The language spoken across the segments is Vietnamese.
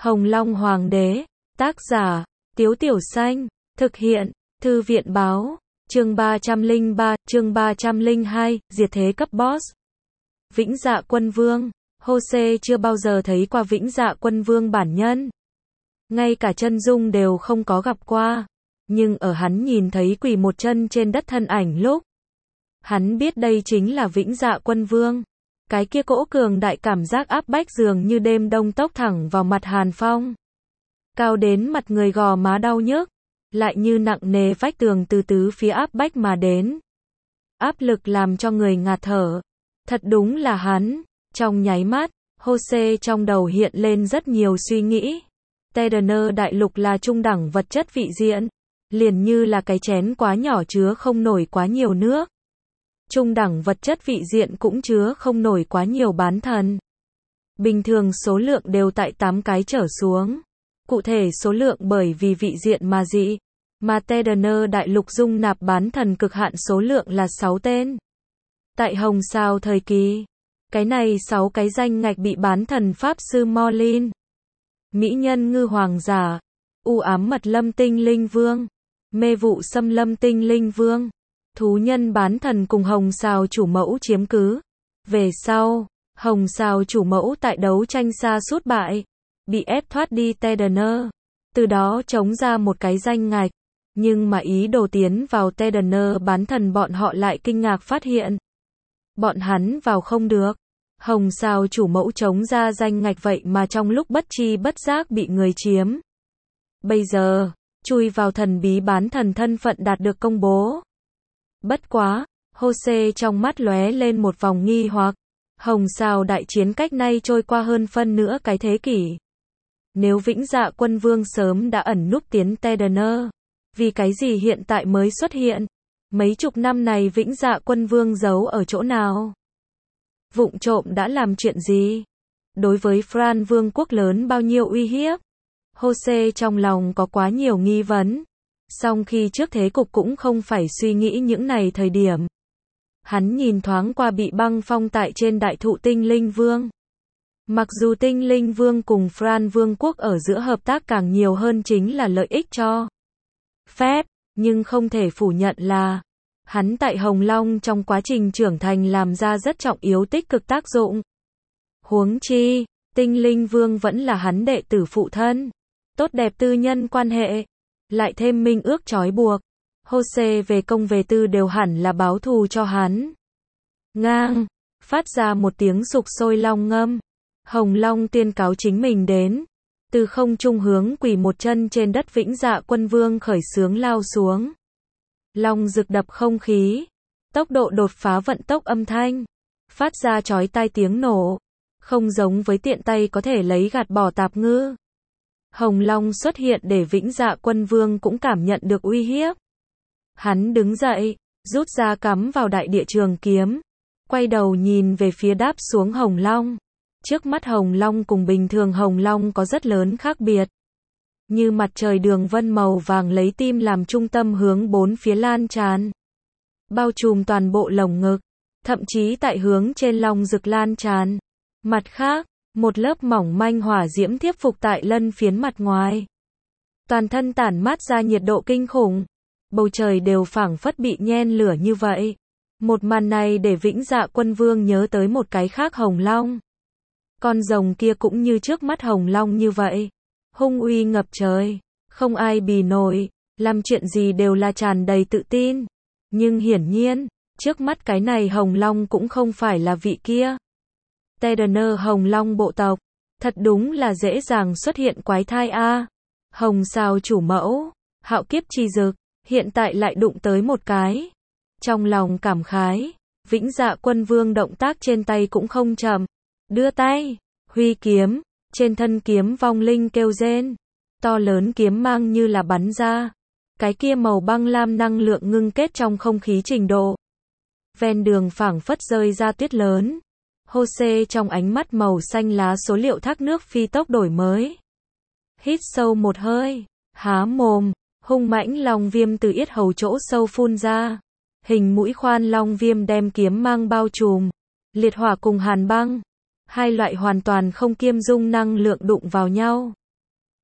Hồng Long Hoàng đế, tác giả, Tiếu Tiểu Xanh, thực hiện, Thư viện báo, chương 303, chương 302, diệt thế cấp boss. Vĩnh Dạ Quân Vương, Jose chưa bao giờ thấy qua Vĩnh Dạ Quân Vương bản nhân. Ngay cả chân dung đều không có gặp qua. Nhưng ở hắn nhìn thấy quỳ một chân trên đất thân ảnh lúc, hắn biết đây chính là Vĩnh Dạ Quân Vương. Cái kia cỗ cường đại cảm giác áp bách dường như đêm đông tốc thẳng vào mặt Hàn Phong. Cao đến mặt người gò má đau nhức, lại như nặng nề vách tường từ tứ phía áp bách mà đến. Áp lực làm cho người ngạt thở. Thật đúng là hắn. Trong nháy mắt, Jose trong đầu hiện lên rất nhiều suy nghĩ. Tedener đại lục là trung đẳng vật chất vị diện, liền như là cái chén quá nhỏ chứa không nổi quá nhiều nước. Trung đẳng vật chất vị diện cũng chứa không nổi quá nhiều bán thần. Bình thường số lượng đều tại 8 cái trở xuống. Cụ thể số lượng bởi vì vị diện mà dị. Mà Tedener đại lục dung nạp bán thần cực hạn số lượng là 6 tên. Tại Hồng Sao thời kỳ, cái này 6 cái danh ngạch bị bán thần Pháp Sư Morlin, Mỹ nhân Ngư Hoàng giả, U ám mật lâm tinh linh vương, mê vụ xâm lâm tinh linh vương, thú nhân bán thần cùng Hồng Sao chủ mẫu chiếm cứ. Về sau, Hồng Sao chủ mẫu tại đấu tranh xa suốt bại, bị ép thoát đi Tedener, từ đó chống ra một cái danh ngạch. Nhưng mà ý đồ tiến vào Tedener bán thần bọn họ lại kinh ngạc phát hiện, bọn hắn vào không được. Hồng Sao chủ mẫu chống ra danh ngạch vậy mà trong lúc bất chi bất giác bị người chiếm. Bây giờ, chui vào thần bí bán thần thân phận đạt được công bố. Bất quá, Jose trong mắt lóe lên một vòng nghi hoặc. Hồng Sao đại chiến cách nay trôi qua hơn phân nửa cái thế kỷ. Nếu Vĩnh Dạ Quân Vương sớm đã ẩn núp tiến Tedener, vì cái gì hiện tại mới xuất hiện? Mấy chục năm này Vĩnh Dạ Quân Vương giấu ở chỗ nào? Vụng trộm đã làm chuyện gì? Đối với Fran Vương quốc lớn bao nhiêu uy hiếp? Jose trong lòng có quá nhiều nghi vấn. Song khi trước thế cục cũng không phải suy nghĩ những này thời điểm. Hắn nhìn thoáng qua bị băng phong tại trên đại thụ Tinh Linh Vương. Mặc dù Tinh Linh Vương cùng Fran Vương quốc ở giữa hợp tác càng nhiều hơn chính là lợi ích cho phép, nhưng không thể phủ nhận là hắn tại Hồng Long trong quá trình trưởng thành làm ra rất trọng yếu tích cực tác dụng. Huống chi, Tinh Linh Vương vẫn là hắn đệ tử phụ thân. Tốt đẹp tư nhân quan hệ, lại thêm minh ước trói buộc. Jose về công về tư đều hẳn là báo thù cho hắn. Ngang, phát ra một tiếng sục sôi long ngâm. Hồng Long tuyên cáo chính mình đến. Từ không trung hướng quỳ một chân trên đất Vĩnh Dạ Quân Vương khởi xướng lao xuống. Long rực đập không khí. Tốc độ đột phá vận tốc âm thanh. Phát ra chói tai tiếng nổ. Không giống với tiện tay có thể lấy gạt bỏ tạp ngư. Hồng Long xuất hiện để Vĩnh Dạ Quân Vương cũng cảm nhận được uy hiếp. Hắn đứng dậy, rút ra cắm vào đại địa trường kiếm. Quay đầu nhìn về phía đáp xuống Hồng Long. Trước mắt Hồng Long cùng bình thường Hồng Long có rất lớn khác biệt. Như mặt trời đường vân màu vàng lấy tim làm trung tâm hướng bốn phía lan tràn. Bao trùm toàn bộ lồng ngực. Thậm chí tại hướng trên long rực lan tràn. Mặt khác, một lớp mỏng manh hỏa diễm thiếp phục tại lân phiến mặt ngoài. Toàn thân tản mát ra nhiệt độ kinh khủng. Bầu trời đều phảng phất bị nhen lửa như vậy. Một màn này để Vĩnh Dạ Quân Vương nhớ tới một cái khác Hồng Long. Con rồng kia cũng như trước mắt Hồng Long như vậy. Hung uy ngập trời. Không ai bì nổi. Làm chuyện gì đều là tràn đầy tự tin. Nhưng hiển nhiên, trước mắt cái này Hồng Long cũng không phải là vị kia. Tedener Hồng Long bộ tộc. Thật đúng là dễ dàng xuất hiện quái thai a. Hồng Sao chủ mẫu, hạo kiếp chi dực, hiện tại lại đụng tới một cái. Trong lòng cảm khái, Vĩnh Dạ Quân Vương động tác trên tay cũng không chậm. Đưa tay, huy kiếm, trên thân kiếm vong linh kêu rên. To lớn kiếm mang như là bắn ra. Cái kia màu băng lam năng lượng ngưng kết trong không khí trình độ. Ven đường phảng phất rơi ra tuyết lớn. Jose trong ánh mắt màu xanh lá số liệu thác nước phi tốc đổi mới. Hít sâu một hơi, há mồm, hung mãnh long viêm từ yết hầu chỗ sâu phun ra. Hình mũi khoan long viêm đem kiếm mang bao trùm. Liệt hỏa cùng hàn băng. Hai loại hoàn toàn không kiêm dung năng lượng đụng vào nhau.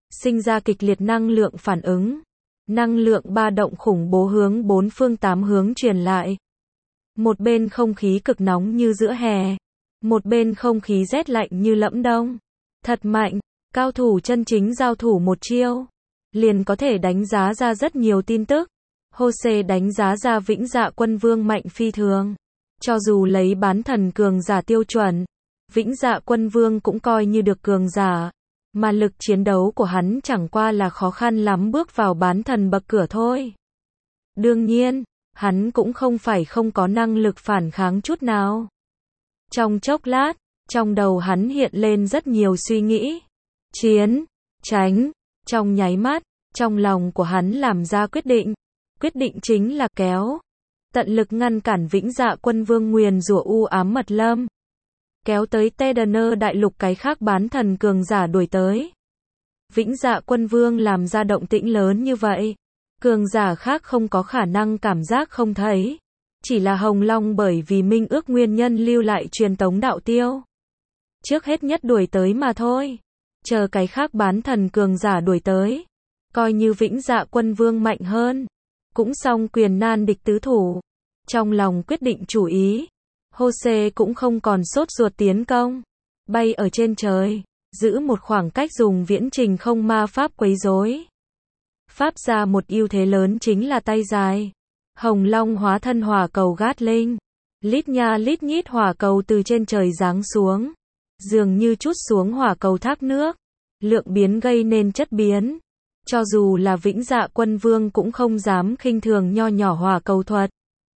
sinh ra kịch liệt năng lượng phản ứng. Năng lượng ba động khủng bố hướng bốn phương tám hướng truyền lại. Một bên không khí cực nóng như giữa hè, một bên không khí rét lạnh như lẫm đông. Thật mạnh, cao thủ chân chính giao thủ một chiêu, liền có thể đánh giá ra rất nhiều tin tức. Jose đánh giá ra Vĩnh Dạ Quân Vương mạnh phi thường. Cho dù lấy bán thần cường giả tiêu chuẩn, Vĩnh Dạ Quân Vương cũng coi như được cường giả, mà lực chiến đấu của hắn chẳng qua là khó khăn lắm bước vào bán thần bậc cửa thôi. Đương nhiên, hắn cũng không phải không có năng lực phản kháng chút nào. Trong chốc lát, trong đầu hắn hiện lên rất nhiều suy nghĩ. Chiến, tránh, trong nháy mắt, trong lòng của hắn làm ra quyết định. Quyết định chính là kéo. Tận lực ngăn cản Vĩnh Dạ Quân Vương nguyền rủa u ám mật lâm. Kéo tới Tedaner đại lục cái khác bán thần cường giả đuổi tới. Vĩnh Dạ Quân Vương làm ra động tĩnh lớn như vậy. Cường giả khác không có khả năng cảm giác không thấy. Chỉ là Hồng Long bởi vì minh ước nguyên nhân lưu lại truyền tống đạo tiêu. Trước hết nhất đuổi tới mà thôi. Chờ cái khác bán thần cường giả đuổi tới. Coi như Vĩnh Dạ Quân Vương mạnh hơn. Cũng xong quyền nan địch tứ thủ. Trong lòng quyết định chủ ý. Jose cũng không còn sốt ruột tiến công. Bay ở trên trời. Giữ một khoảng cách dùng viễn trình không ma pháp quấy rối. Pháp ra một ưu thế lớn chính là tay dài. Hồng Long hóa thân hỏa cầu Gatling. Lít nha lít nhít hỏa cầu từ trên trời giáng xuống. Dường như trút xuống hỏa cầu thác nước. Lượng biến gây nên chất biến. Cho dù là Vĩnh Dạ Quân Vương cũng không dám khinh thường nho nhỏ hỏa cầu thuật.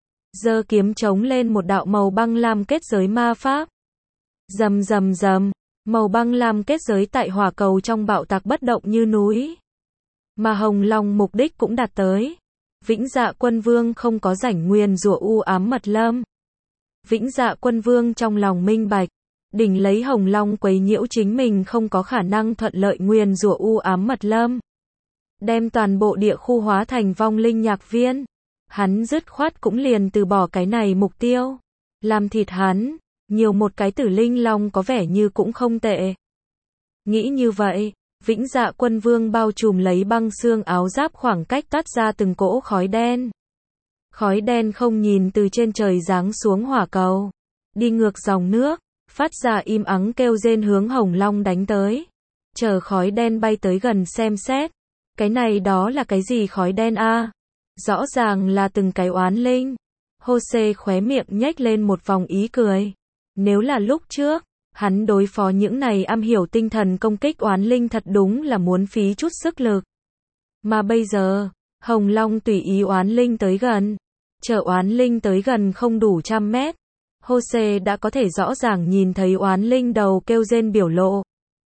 Giơ kiếm chống lên một đạo màu băng lam kết giới ma pháp. Rầm rầm rầm, màu băng lam kết giới tại hỏa cầu trong bạo tạc bất động như núi. Mà Hồng Long mục đích cũng đạt tới. Vĩnh Dạ Quân Vương không có rảnh nguyền rủa u ám mật lâm. Vĩnh Dạ Quân Vương trong lòng minh bạch, đỉnh lấy Hồng Long quấy nhiễu chính mình không có khả năng thuận lợi nguyền rủa u ám mật lâm. Đem toàn bộ địa khu hóa thành vong linh nhạc viên. Hắn dứt khoát cũng liền từ bỏ cái này mục tiêu. Làm thịt hắn, nhiều một cái tử linh long có vẻ như cũng không tệ. Nghĩ như vậy, Vĩnh Dạ Quân Vương bao trùm lấy băng xương áo giáp khoảng cách tắt ra từng cỗ khói đen. Khói đen không nhìn từ trên trời giáng xuống hỏa cầu. Đi ngược dòng nước, phát ra im ắng kêu rên hướng Hồng Long đánh tới. Chờ khói đen bay tới gần xem xét. Cái này đó là cái gì khói đen a? Rõ ràng là từng cái oán linh. Jose khóe miệng nhếch lên một vòng ý cười. Nếu là lúc trước, hắn đối phó những này am hiểu tinh thần công kích oán linh thật đúng là muốn phí chút sức lực. Mà bây giờ, Hồng Long tùy ý oán linh tới gần. Chờ oán linh tới gần không đủ 100 mét. Jose đã có thể rõ ràng nhìn thấy oán linh đầu kêu rên biểu lộ.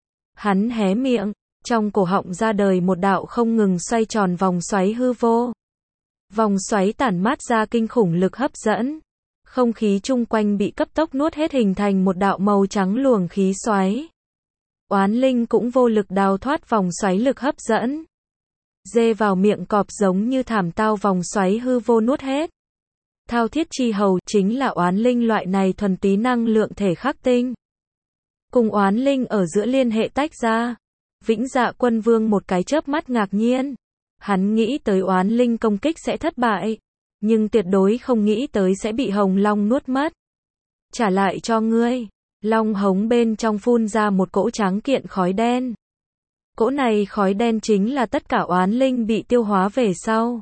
Hắn hé miệng, trong cổ họng ra đời một đạo không ngừng xoay tròn vòng xoáy hư vô. Vòng xoáy tản mát ra kinh khủng lực hấp dẫn. Không khí chung quanh bị cấp tốc nuốt hết hình thành một đạo màu trắng luồng khí xoáy. Oán linh cũng vô lực đào thoát vòng xoáy lực hấp dẫn. Dê vào miệng cọp giống như thảm tao vòng xoáy hư vô nuốt hết. Thao thiết chi hầu chính là oán linh loại này thuần túy năng lượng thể khắc tinh. Cùng oán linh ở giữa liên hệ tách ra. Vĩnh Dạ Quân Vương một cái chớp mắt ngạc nhiên. Hắn nghĩ tới oán linh công kích sẽ thất bại. Nhưng tuyệt đối không nghĩ tới sẽ bị Hồng Long nuốt mất. Trả lại cho ngươi. Long hống bên trong phun ra một cỗ tráng kiện khói đen. Cỗ này khói đen chính là tất cả oán linh bị tiêu hóa về sau.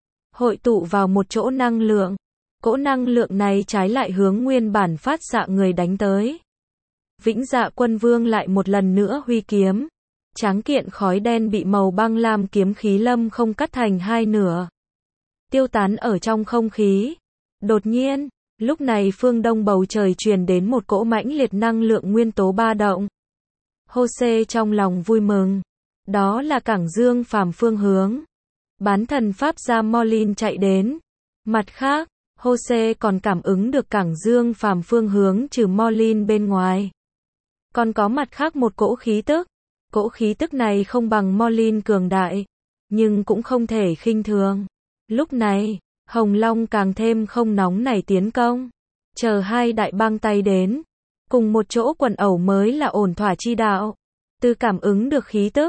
Hội tụ vào một chỗ năng lượng. Cỗ năng lượng này trái lại hướng nguyên bản phát xạ người đánh tới. Vĩnh Dạ Quân Vương lại một lần nữa huy kiếm. Tráng kiện khói đen bị màu băng lam kiếm khí lâm không cắt thành hai nửa. Tiêu tán ở trong không khí. Đột nhiên, lúc này phương đông bầu trời truyền đến một cỗ mãnh liệt năng lượng nguyên tố ba động. Jose trong lòng vui mừng. Đó là Cảng Dương Phàm phương hướng. Bán thần Pháp gia Morlin chạy đến. Mặt khác, Jose còn cảm ứng được Cảng Dương Phàm phương hướng trừ Morlin bên ngoài. Còn có mặt khác một cỗ khí tức. Cỗ khí tức này không bằng Morlin cường đại, nhưng cũng không thể khinh thường. Lúc này, Hồng Long càng thêm không nóng nảy tiến công. Chờ hai đại bang tay đến. Cùng một chỗ quần ẩu mới là ổn thỏa chi đạo. Từ cảm ứng được khí tức,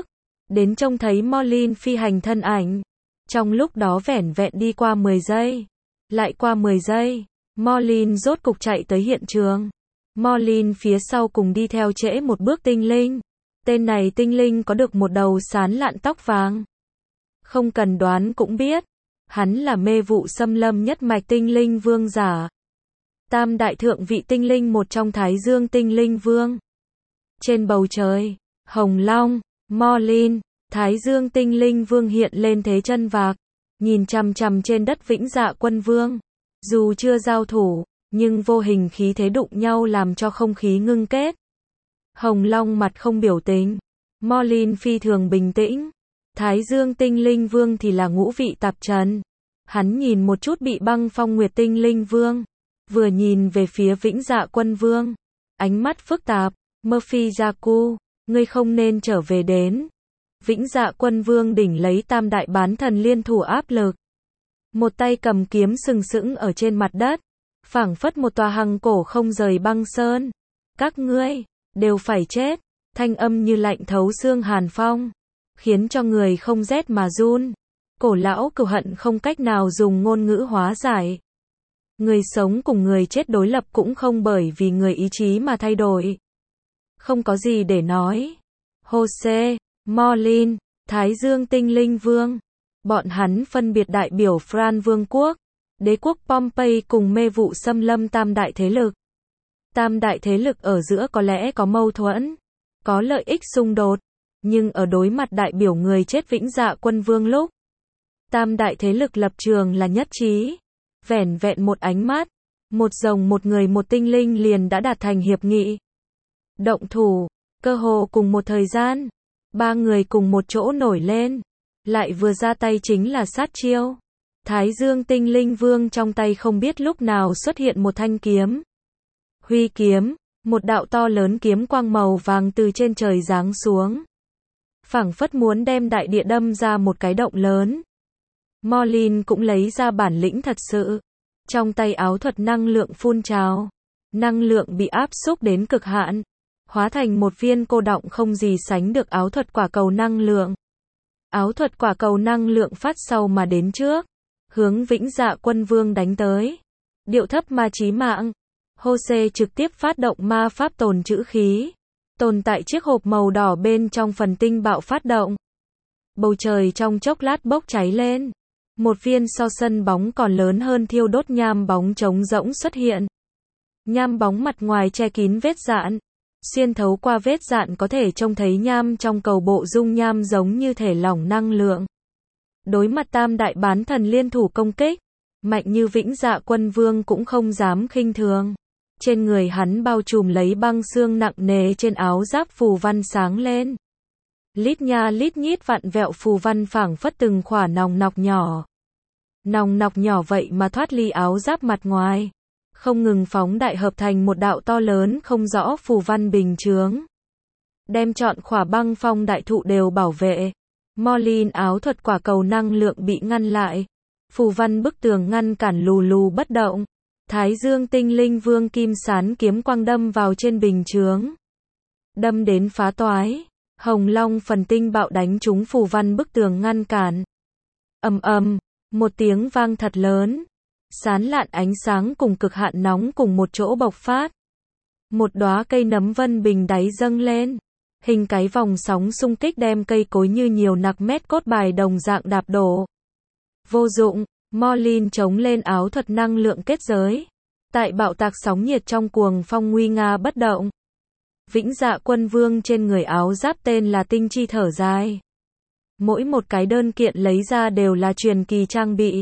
đến trông thấy Morlin phi hành thân ảnh. Trong lúc đó vẻn vẹn đi qua 10 giây, lại qua 10 giây, Morlin rốt cục chạy tới hiện trường. Morlin phía sau cùng đi theo trễ một bước tinh linh. Tên này tinh linh có được một đầu sán lạn tóc vàng. Không cần đoán cũng biết, hắn là mê vụ xâm lâm nhất mạch tinh linh vương giả. Tam đại thượng vị tinh linh một trong Thái Dương tinh linh vương. Trên bầu trời, Hồng Long, Morlin, Thái Dương tinh linh vương hiện lên thế chân vạc, nhìn chằm chằm trên đất Vĩnh Dạ Quân Vương. Dù chưa giao thủ, nhưng vô hình khí thế đụng nhau làm cho không khí ngưng kết. Hồng Long mặt không biểu tình, Morlin phi thường bình tĩnh. Thái Dương tinh linh vương thì là ngũ vị tạp trần. Hắn nhìn một chút bị băng phong Nguyệt tinh linh vương, vừa nhìn về phía Vĩnh Dạ Quân Vương, ánh mắt phức tạp. Murphy Jaku, ngươi không nên trở về đến. Vĩnh Dạ Quân Vương đỉnh lấy tam đại bán thần liên thủ áp lực. Một tay cầm kiếm sừng sững ở trên mặt đất, phảng phất một tòa hằng cổ không rời băng sơn. Các ngươi đều phải chết, thanh âm như lạnh thấu xương hàn phong, khiến cho người không rét mà run. Cổ lão cừu hận không cách nào dùng ngôn ngữ hóa giải. Người sống cùng người chết đối lập cũng không bởi vì người ý chí mà thay đổi. Không có gì để nói. Jose, Morlin, Thái Dương tinh linh vương. Bọn hắn phân biệt đại biểu Fran Vương quốc, đế quốc Pompey cùng mê vụ xâm lâm tam đại thế lực. Tam đại thế lực ở giữa có lẽ có mâu thuẫn, có lợi ích xung đột, nhưng ở đối mặt đại biểu người chết Vĩnh Dạ Quân Vương lúc, tam đại thế lực lập trường là nhất trí. Vẻn vẹn một ánh mắt, một rồng một người một tinh linh liền đã đạt thành hiệp nghị. Động thủ, cơ hồ cùng một thời gian, ba người cùng một chỗ nổi lên, lại vừa ra tay chính là sát chiêu. Thái Dương tinh linh vương trong tay không biết lúc nào xuất hiện một thanh kiếm. Huy kiếm, một đạo to lớn kiếm quang màu vàng từ trên trời giáng xuống, phảng phất muốn đem đại địa đâm ra một cái động lớn. Morlin cũng lấy ra bản lĩnh thật sự. Trong tay áo thuật năng lượng phun trào, năng lượng bị áp xúc đến cực hạn, hóa thành một viên cô đọng không gì sánh được áo thuật quả cầu năng lượng. Áo thuật quả cầu năng lượng phát sau mà đến trước, hướng Vĩnh Dạ Quân Vương đánh tới. Điệu thấp mà chí mạng. Jose trực tiếp phát động ma pháp tồn trữ khí, tồn tại chiếc hộp màu đỏ bên trong phần tinh bạo phát động. Bầu trời trong chốc lát bốc cháy lên. Một viên so sân bóng còn lớn hơn thiêu đốt nham bóng trống rỗng xuất hiện. Nham bóng mặt ngoài che kín vết dạn. Xuyên thấu qua vết dạn có thể trông thấy nham trong cầu bộ dung nham giống như thể lỏng năng lượng. Đối mặt tam đại bán thần liên thủ công kích, mạnh như Vĩnh Dạ Quân Vương cũng không dám khinh thường. Trên người hắn bao trùm lấy băng xương nặng nề, trên áo giáp phù văn sáng lên. Lít nha lít nhít vặn vẹo phù văn phảng phất từng khỏa nòng nọc nhỏ. Nòng nọc nhỏ vậy mà thoát ly áo giáp mặt ngoài, không ngừng phóng đại hợp thành một đạo to lớn không rõ phù văn bình chướng, đem trọn khỏa băng phong đại thụ đều bảo vệ. Morlin áo thuật quả cầu năng lượng bị ngăn lại, phù văn bức tường ngăn cản lù lù bất động. Thái Dương tinh linh vương kim sán kiếm quang đâm vào trên bình chướng, đâm đến phá toái. Hồng Long phần tinh bạo đánh trúng phù văn bức tường ngăn cản. Ầm ầm, một tiếng vang thật lớn. Sán lạn ánh sáng cùng cực hạn nóng cùng một chỗ bộc phát. Một đóa cây nấm vân bình đáy dâng lên, hình cái vòng sóng xung kích đem cây cối như nhiều nặc mét cốt bài đồng dạng đạp đổ. Vô dụng, Morlin chống lên áo thuật năng lượng kết giới. Tại bạo tạc sóng nhiệt trong cuồng phong nguy nga bất động. Vĩnh Dạ Quân Vương trên người áo giáp tên là tinh chi thở dài. Mỗi một cái đơn kiện lấy ra đều là truyền kỳ trang bị.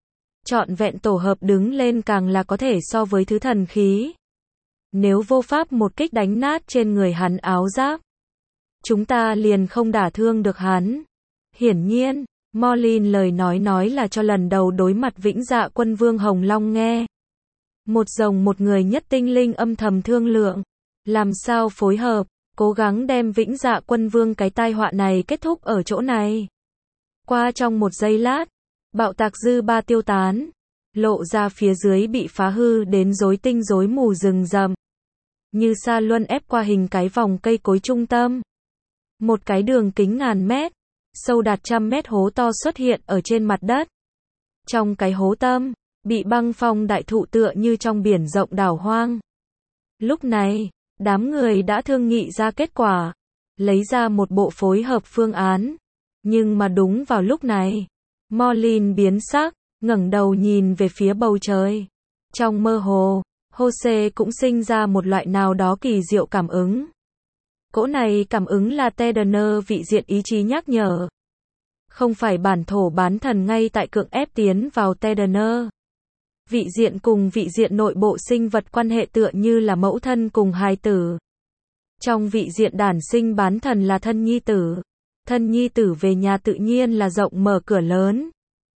Trọn vẹn tổ hợp đứng lên càng là có thể so với thứ thần khí. Nếu vô pháp một kích đánh nát trên người hắn áo giáp, chúng ta liền không đả thương được hắn. Hiển nhiên, Morlin lời nói là cho lần đầu đối mặt Vĩnh Dạ Quân Vương Hồng Long nghe. Một rồng một người nhất tinh linh âm thầm thương lượng, làm sao phối hợp, cố gắng đem Vĩnh Dạ Quân Vương cái tai họa này kết thúc ở chỗ này. Qua trong một giây lát, bạo tạc dư ba tiêu tán, lộ ra phía dưới bị phá hư đến rối tinh rối mù rừng rậm, như sa luân ép qua hình cái vòng cây cối trung tâm. Một cái đường kính ngàn mét, sâu đạt trăm mét hố to xuất hiện ở trên mặt đất. Trong cái hố tâm, bị băng phong đại thụ tựa như trong biển rộng đảo hoang. Lúc này, đám người đã thương nghị ra kết quả, lấy ra một bộ phối hợp phương án. Nhưng mà đúng vào lúc này, Morlin biến sắc, ngẩng đầu nhìn về phía bầu trời. Trong mơ hồ, Jose cũng sinh ra một loại nào đó kỳ diệu cảm ứng. Cỗ này cảm ứng là Tedner vị diện ý chí nhắc nhở. Không phải bản thổ bán thần ngay tại cưỡng ép tiến vào Tedner. Vị diện cùng vị diện nội bộ sinh vật quan hệ tựa như là mẫu thân cùng hài tử. Trong vị diện đản sinh bán thần là thân nhi tử. Thân nhi tử về nhà tự nhiên là rộng mở cửa lớn.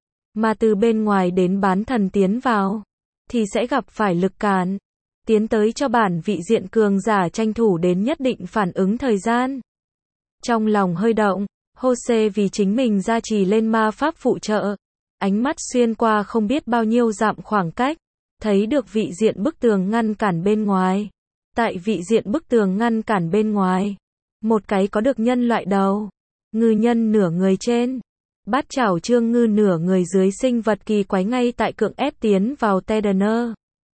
Mà từ bên ngoài đến bán thần tiến vào, thì sẽ gặp phải lực cản. Tiến tới cho bản vị diện cường giả tranh thủ đến nhất định phản ứng thời gian. Trong lòng hơi động, Jose vì chính mình gia trì lên ma pháp phụ trợ. Ánh mắt xuyên qua không biết bao nhiêu dặm khoảng cách, thấy được vị diện bức tường ngăn cản bên ngoài. Tại vị diện bức tường ngăn cản bên ngoài, một cái có được nhân loại đầu, ngư nhân nửa người trên, bát chảo trương ngư nửa người dưới sinh vật kỳ quái ngay tại cưỡng ép tiến vào Tedner.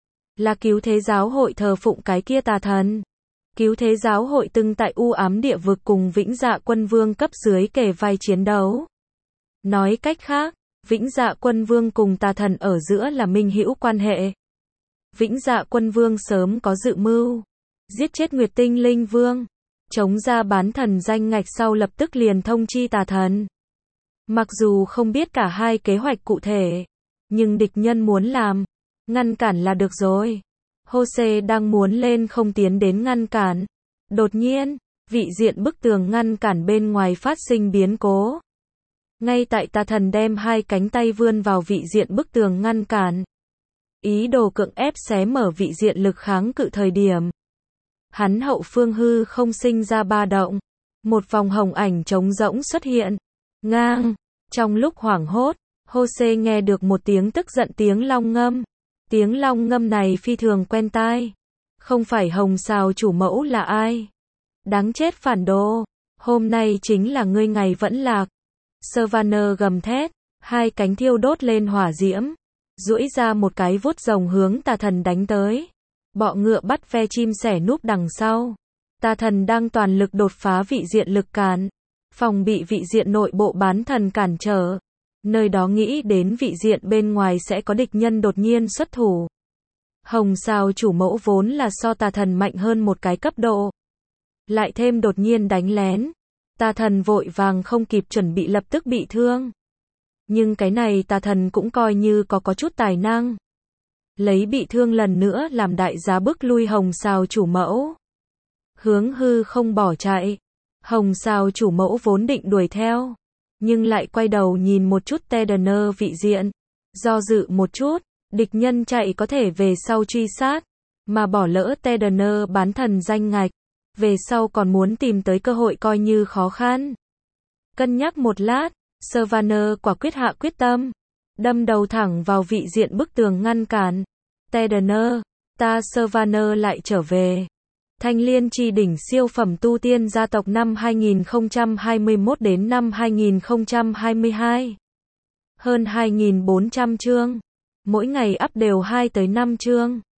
Là cứu thế giáo hội thờ phụng cái kia tà thần. Cứu thế giáo hội từng tại u ám địa vực cùng Vĩnh Dạ Quân Vương cấp dưới kề vai chiến đấu. Nói cách khác, Vĩnh Dạ Quân Vương cùng tà thần ở giữa là minh hữu quan hệ. Vĩnh Dạ Quân Vương sớm có dự mưu, giết chết Nguyệt Tinh Linh Vương, chống ra bán thần danh ngạch sau lập tức liền thông chi tà thần. Mặc dù không biết cả hai kế hoạch cụ thể, nhưng địch nhân muốn làm, ngăn cản là được rồi. Jose đang muốn lên không tiến đến ngăn cản. Đột nhiên, vị diện bức tường ngăn cản bên ngoài phát sinh biến cố. Ngay tại tà thần đem hai cánh tay vươn vào vị diện bức tường ngăn cản, ý đồ cưỡng ép xé mở vị diện lực kháng cự thời điểm. Hắn hậu phương hư không sinh ra ba động. Một vòng hồng ảnh trống rỗng xuất hiện. Ngang. Trong lúc hoảng hốt, Jose nghe được một tiếng tức giận tiếng long ngâm. Tiếng long ngâm này phi thường quen tai. Không phải Hồng Sào chủ mẫu là ai? Đáng chết phản đồ. Hôm nay chính là ngươi ngày vẫn lạc. Sylvaner gầm thét, hai cánh thiêu đốt lên hỏa diễm, duỗi ra một cái vuốt rồng hướng tà thần đánh tới. Bọ ngựa bắt ve chim sẻ núp đằng sau. Tà thần đang toàn lực đột phá vị diện lực cản, phòng bị vị diện nội bộ bán thần cản trở. Nơi đó nghĩ đến vị diện bên ngoài sẽ có địch nhân đột nhiên xuất thủ. Hồng Sào chủ mẫu vốn là so tà thần mạnh hơn một cái cấp độ. Lại thêm đột nhiên đánh lén. Tà thần vội vàng không kịp chuẩn bị lập tức bị thương. Nhưng cái này tà thần cũng coi như có chút tài năng. Lấy bị thương lần nữa làm đại giá bức lui Hồng Sào chủ mẫu. Hướng hư không bỏ chạy. Hồng Sào chủ mẫu vốn định đuổi theo. Nhưng lại quay đầu nhìn một chút Tedner vị diện. Do dự một chút, địch nhân chạy có thể về sau truy sát. Mà bỏ lỡ Tedner bán thần danh ngạch. Về sau còn muốn tìm tới cơ hội coi như khó khăn. Cân nhắc một lát, Sylvaner quả quyết hạ quyết tâm. Đâm đầu thẳng vào vị diện bức tường ngăn cản. Tedner, ta Sylvaner lại trở về. Thanh Liên Chi đỉnh siêu phẩm tu tiên gia tộc năm 2021 đến năm 2022. Hơn 2.400 chương. Mỗi ngày up đều 2 tới 5 chương.